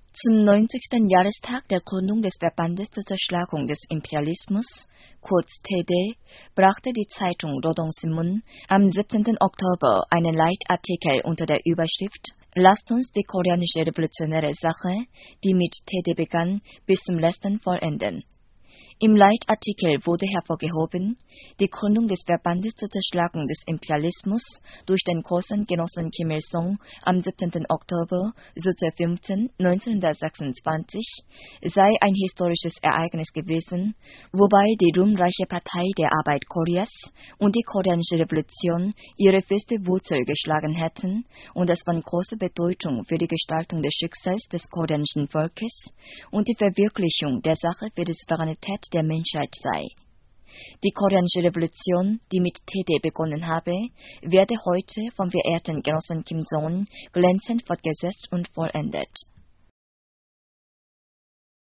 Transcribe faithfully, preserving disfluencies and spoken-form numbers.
Zum neunzigsten Jahrestag der Gründung des Verbandes zur Zerschlagung des Imperialismus, kurz T D, brachte die Zeitung Rodong Sinmun am siebzehnten Oktober einen Leitartikel unter der Überschrift »Lasst uns die koreanische revolutionäre Sache, die mit T D begann, bis zum letzten vollenden«. Im Leitartikel wurde hervorgehoben, die Gründung des Verbandes zur Zerschlagung des Imperialismus durch den großen Genossen Kim Il-sung am siebzehnten Oktober fünfzehnten neunzehnhundertsechsundzwanzig sei ein historisches Ereignis gewesen, wobei die ruhmreiche Partei der Arbeit Koreas und die Koreanische Revolution ihre feste Wurzel geschlagen hätten und es von großer Bedeutung für die Gestaltung des Schicksals des koreanischen Volkes und die Verwirklichung der Sache für die Souveränität der Menschheit sei. Die Koreanische Revolution, die mit T D begonnen habe, werde heute vom verehrten Genossen Kim Jong-un glänzend fortgesetzt und vollendet.